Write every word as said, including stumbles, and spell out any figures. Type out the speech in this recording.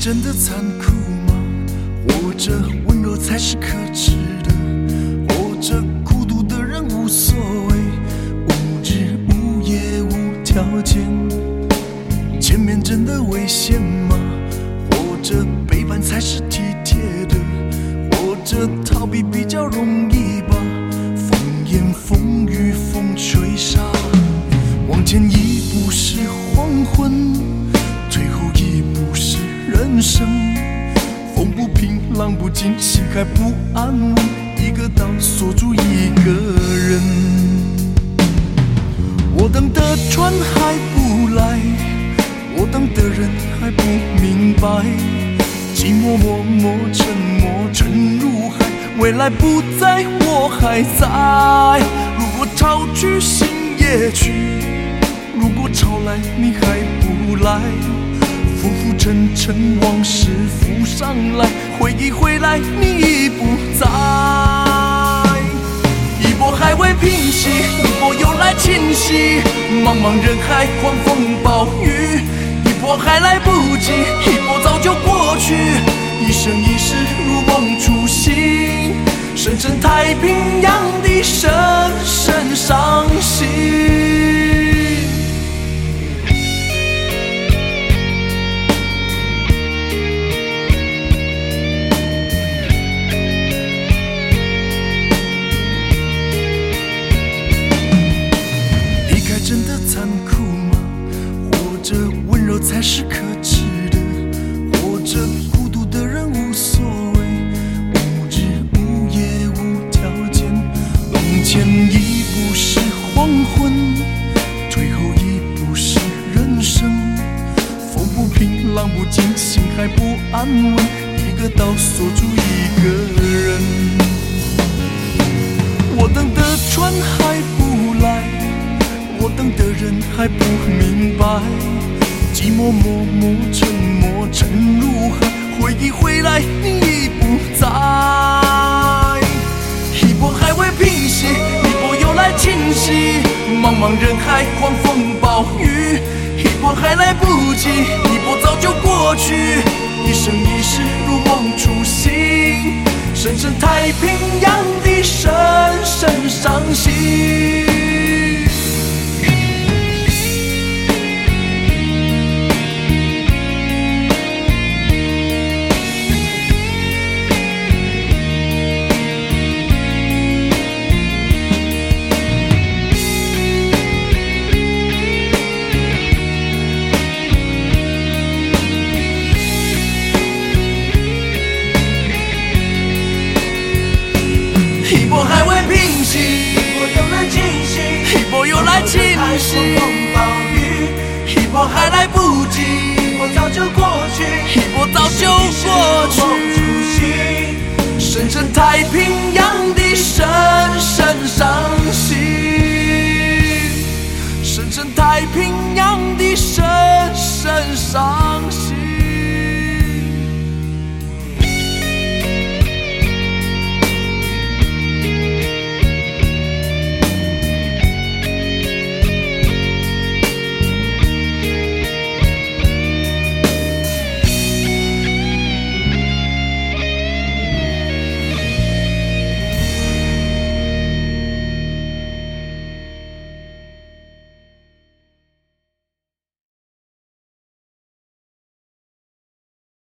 真的残酷吗？活着温柔才是可耻的，活着孤独的人无所谓，无日无夜无条件。前面真的危险吗？活着背叛才是体贴的，活着逃避比较容易吧。风言风语风吹沙，往前一步是黄昏，退后一步是人生。风不平浪不静，心还不安稳，一个岛锁住一个人。我等的船还不来，我等的人还不明白，寂寞默默沉默沉入海，未来不在我还在。如果潮去心也去，如果潮来你还不来，浮浮沉沉往事浮上来，回忆回来你已不在。一波还未平息，一波又来侵袭，茫茫人海狂风暴雨，一波还来不及，一波早就过去。一生一世如梦初醒，深深太平洋的深深伤心。真的残酷吗？活着温柔才是可耻的，活着孤独的人无所谓，无日无夜无条件。往前一步是黄昏，退后一步是人生。风不平浪不静，心还不安稳，一个岛锁住一个人。我等的船还不来，我等的人还不明白，寂寞默默沉默沉入海，回忆回来你已不在。一波还未平息，一波又来侵袭，茫茫人海狂风暴雨，一波还来不及，一波早就过去。一生一世如梦初醒，深深太平洋的深深伤心。一波还未平息，一波又来侵袭，一波又来侵袭，一波还来不及，一波早就过去，一波早就过去。深深太平洋的深深伤心，深深太平洋的深深伤心。